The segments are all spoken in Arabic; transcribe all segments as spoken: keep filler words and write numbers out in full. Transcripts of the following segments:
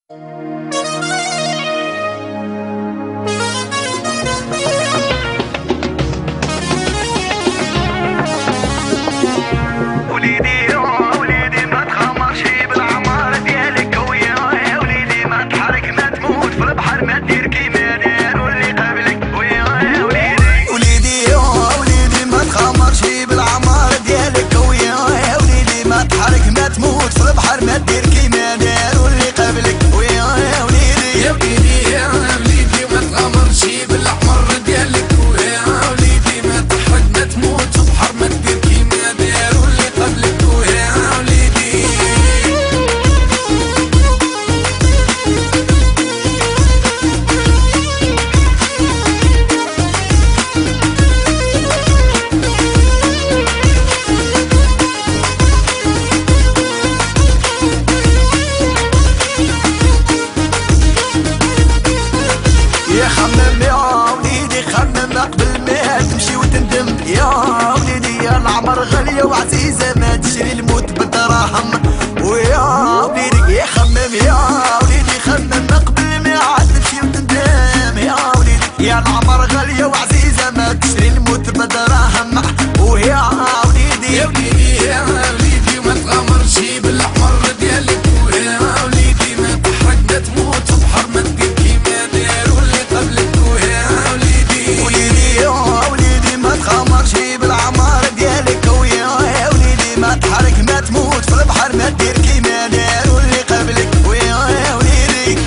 خمم يا وليدي خمم قبل ما تمشي وتندم يا وليدي، يا العمر غالية وعزيزة ما تشري الموت بالدراهم. ويا وليدي يا خمم يا وليدي خمم قبل ما تمشي وتندم يا وليدي، يا العمر غالية وعزيزة ما تشري الموت بالدراهم. ويا وليدي يا وليدي يا وليدي وما تغامرش بالعمر ديالك، ويا وليدي ما تحرق ما تموت في بحر ما تدير كيما داروا اللي قبلك. ويا وليدي وليدي يا وليدي ما تخامرش بالعمر ديالك، ويا وليدي ما تحرق ما تموت في البحر ما تدير كيما داروا اللي قبلك. ويا وليدي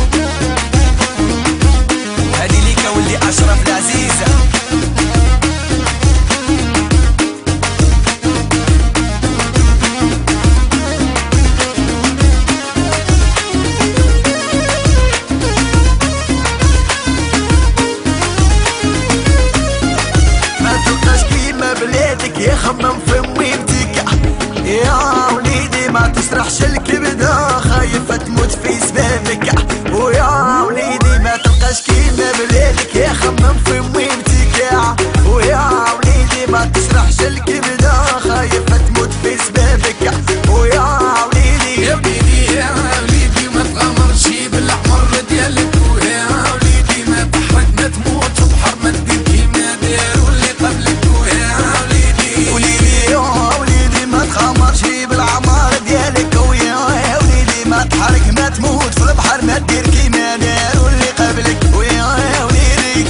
هادي ليك ولدي اشرف العزيزة. بلادك يا خمم في مويبتك يا وليدي، ما تسرحش الكبدة خايفة تموت في سبابك. ويا وليدي ما تلقاش كيما بلادك يا خمم في مويبتك، ويا وليدي ما تسرحش الكبدة خايفة تموت في سبابك. ويا وليدي يا وليدي يا وليدي وما تغامرش بالعمر ديالك، ويا وليدي ما تحرق ما تموت في بحر ما تدير كيما داروا اللي قبلك. وليدي يا وليدي ما تخامرش بالعمر ديالك، ويا وليدي ما تحرق ما تموت في البحر ما تدير كيما داروا اللي قبلك. ويا وليدي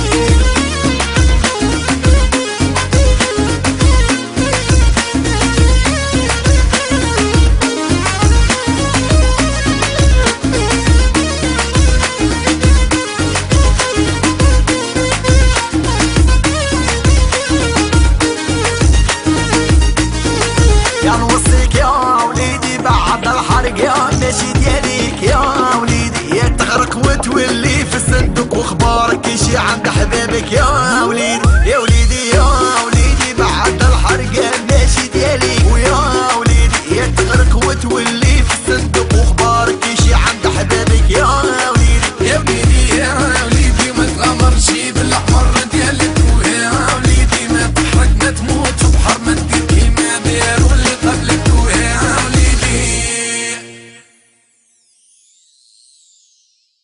يا نوصيك يا وليدي بعد الحرق يا ماشي دياليك يا وليدي، يا تغرق وتولي في الصندوق واخبارك يجي عند حبابك يا وليدي.